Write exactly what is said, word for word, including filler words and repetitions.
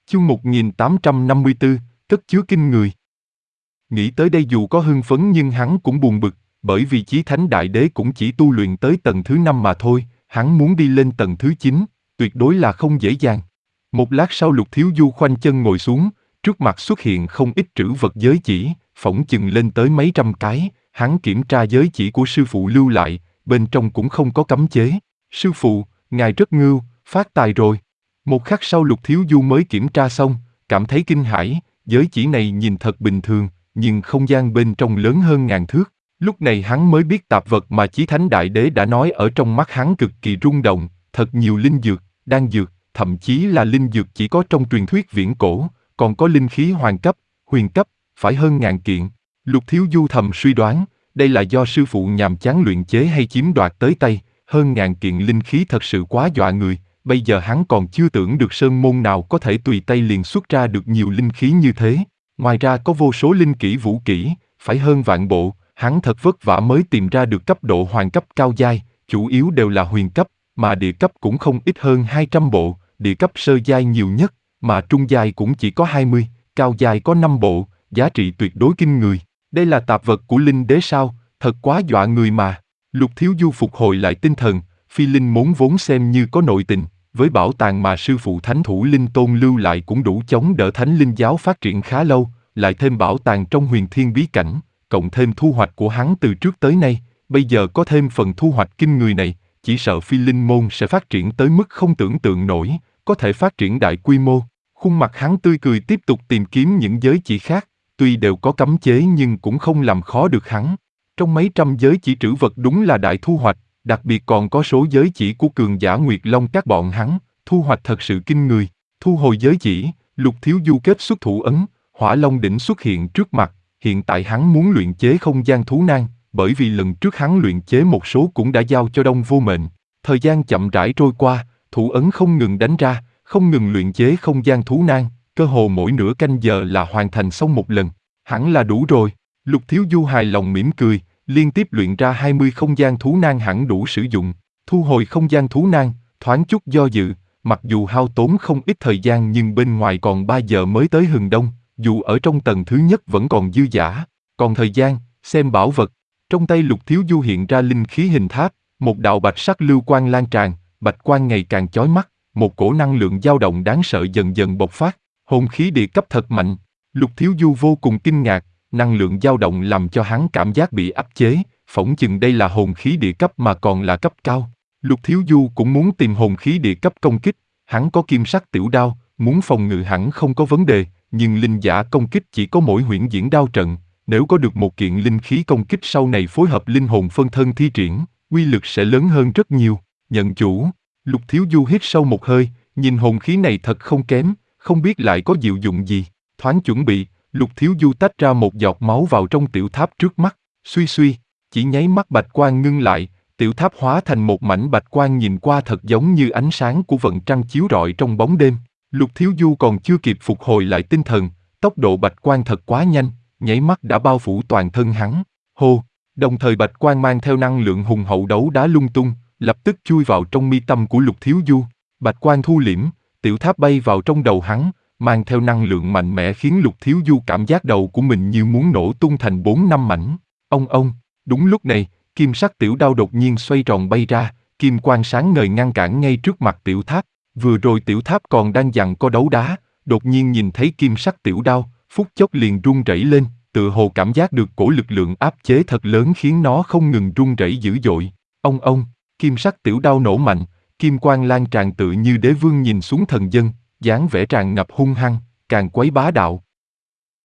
Chương một nghìn tám trăm năm mươi tư, cất chứa kinh người. Nghĩ tới đây dù có hưng phấn nhưng hắn cũng buồn bực, bởi vì Chí Thánh Đại Đế cũng chỉ tu luyện tới tầng thứ năm mà thôi, hắn muốn đi lên tầng thứ chín, tuyệt đối là không dễ dàng. Một lát sau Lục Thiếu Du khoanh chân ngồi xuống, trước mặt xuất hiện không ít trữ vật giới chỉ, phỏng chừng lên tới mấy trăm cái, hắn kiểm tra giới chỉ của sư phụ lưu lại, bên trong cũng không có cấm chế. Sư phụ, ngài rất ngưu, phát tài rồi. Một khắc sau Lục Thiếu Du mới kiểm tra xong, cảm thấy kinh hãi, giới chỉ này nhìn thật bình thường, nhưng không gian bên trong lớn hơn ngàn thước. Lúc này hắn mới biết tạp vật mà Chí Thánh Đại Đế đã nói ở trong mắt hắn cực kỳ rung động, thật nhiều linh dược, đan dược, thậm chí là linh dược chỉ có trong truyền thuyết viễn cổ, còn có linh khí hoàng cấp, huyền cấp, phải hơn ngàn kiện. Lục Thiếu Du thầm suy đoán, đây là do sư phụ nhàm chán luyện chế hay chiếm đoạt tới tay, hơn ngàn kiện linh khí thật sự quá dọa người. Bây giờ hắn còn chưa tưởng được sơn môn nào có thể tùy tay liền xuất ra được nhiều linh khí như thế. Ngoài ra có vô số linh kỹ vũ kỹ, phải hơn vạn bộ, hắn thật vất vả mới tìm ra được cấp độ hoàng cấp cao giai, chủ yếu đều là huyền cấp, mà địa cấp cũng không ít hơn hai trăm bộ, địa cấp sơ giai nhiều nhất, mà trung giai cũng chỉ có hai mươi, cao giai có năm bộ, giá trị tuyệt đối kinh người. Đây là tạp vật của linh đế sao, thật quá dọa người mà. Lục Thiếu Du phục hồi lại tinh thần, phi linh mốn vốn xem như có nội tình, với bảo tàng mà sư phụ Thánh Thủ Linh Tôn lưu lại cũng đủ chống đỡ Thánh Linh giáo phát triển khá lâu, lại thêm bảo tàng trong huyền thiên bí cảnh, cộng thêm thu hoạch của hắn từ trước tới nay, bây giờ có thêm phần thu hoạch kinh người này, chỉ sợ phi linh môn sẽ phát triển tới mức không tưởng tượng nổi, có thể phát triển đại quy mô. Khuôn mặt hắn tươi cười tiếp tục tìm kiếm những giới chỉ khác, tuy đều có cấm chế nhưng cũng không làm khó được hắn. Trong mấy trăm giới chỉ trữ vật đúng là đại thu hoạch, đặc biệt còn có số giới chỉ của cường giả Nguyệt Long các bọn hắn, thu hoạch thật sự kinh người. Thu hồi giới chỉ, Lục Thiếu Du kết xuất thủ ấn, Hỏa Long đỉnh xuất hiện trước mặt, hiện tại hắn muốn luyện chế không gian thú nang, bởi vì lần trước hắn luyện chế một số cũng đã giao cho Đông Vô Mệnh. Thời gian chậm rãi trôi qua, thủ ấn không ngừng đánh ra, không ngừng luyện chế không gian thú nang, cơ hồ mỗi nửa canh giờ là hoàn thành xong một lần, hẳn là đủ rồi. Lục Thiếu Du hài lòng mỉm cười, liên tiếp luyện ra hai mươi không gian thú nang hẳn đủ sử dụng. Thu hồi không gian thú nang, thoáng chút do dự, mặc dù hao tốn không ít thời gian nhưng bên ngoài còn ba giờ mới tới hừng đông, dù ở trong tầng thứ nhất vẫn còn dư dả, còn thời gian, xem bảo vật. Trong tay Lục Thiếu Du hiện ra linh khí hình tháp, một đạo bạch sắc lưu quang lan tràn, bạch quang ngày càng chói mắt, một cổ năng lượng dao động đáng sợ dần dần bộc phát, hồn khí địa cấp thật mạnh. Lục Thiếu Du vô cùng kinh ngạc, năng lượng dao động làm cho hắn cảm giác bị áp chế, phỏng chừng đây là hồn khí địa cấp mà còn là cấp cao. Lục Thiếu Du cũng muốn tìm hồn khí địa cấp công kích, hắn có kim sắc tiểu đao, muốn phòng ngự hẳn không có vấn đề, nhưng linh giả công kích chỉ có mỗi huyễn diễn đao trận, nếu có được một kiện linh khí công kích sau này phối hợp linh hồn phân thân thi triển, uy lực sẽ lớn hơn rất nhiều. Nhận chủ, Lục Thiếu Du hít sâu một hơi, nhìn hồn khí này thật không kém, không biết lại có diệu dụng gì. Thoáng chuẩn bị, Lục Thiếu Du tách ra một giọt máu vào trong tiểu tháp trước mắt, suy suy, chỉ nháy mắt bạch quang ngưng lại, tiểu tháp hóa thành một mảnh bạch quang nhìn qua thật giống như ánh sáng của vầng trăng chiếu rọi trong bóng đêm. Lục Thiếu Du còn chưa kịp phục hồi lại tinh thần, tốc độ bạch quang thật quá nhanh, nháy mắt đã bao phủ toàn thân hắn. Hô, đồng thời bạch quang mang theo năng lượng hùng hậu đấu đá lung tung, lập tức chui vào trong mi tâm của Lục Thiếu Du. Bạch quang thu liễm, tiểu tháp bay vào trong đầu hắn, mang theo năng lượng mạnh mẽ khiến Lục Thiếu Du cảm giác đầu của mình như muốn nổ tung thành bốn năm mảnh. Ông ông, đúng lúc này, kim sắc tiểu đao đột nhiên xoay tròn bay ra, kim quang sáng ngời ngăn cản ngay trước mặt tiểu tháp. Vừa rồi tiểu tháp còn đang giằng co đấu đá, đột nhiên nhìn thấy kim sắc tiểu đao, phút chốc liền run rẩy lên, tựa hồ cảm giác được cổ lực lượng áp chế thật lớn khiến nó không ngừng run rẩy dữ dội. Ông ông, kim sắc tiểu đao nổ mạnh, kim quang lan tràn tự như đế vương nhìn xuống thần dân, dáng vẻ tràn ngập hung hăng, càng quấy bá đạo.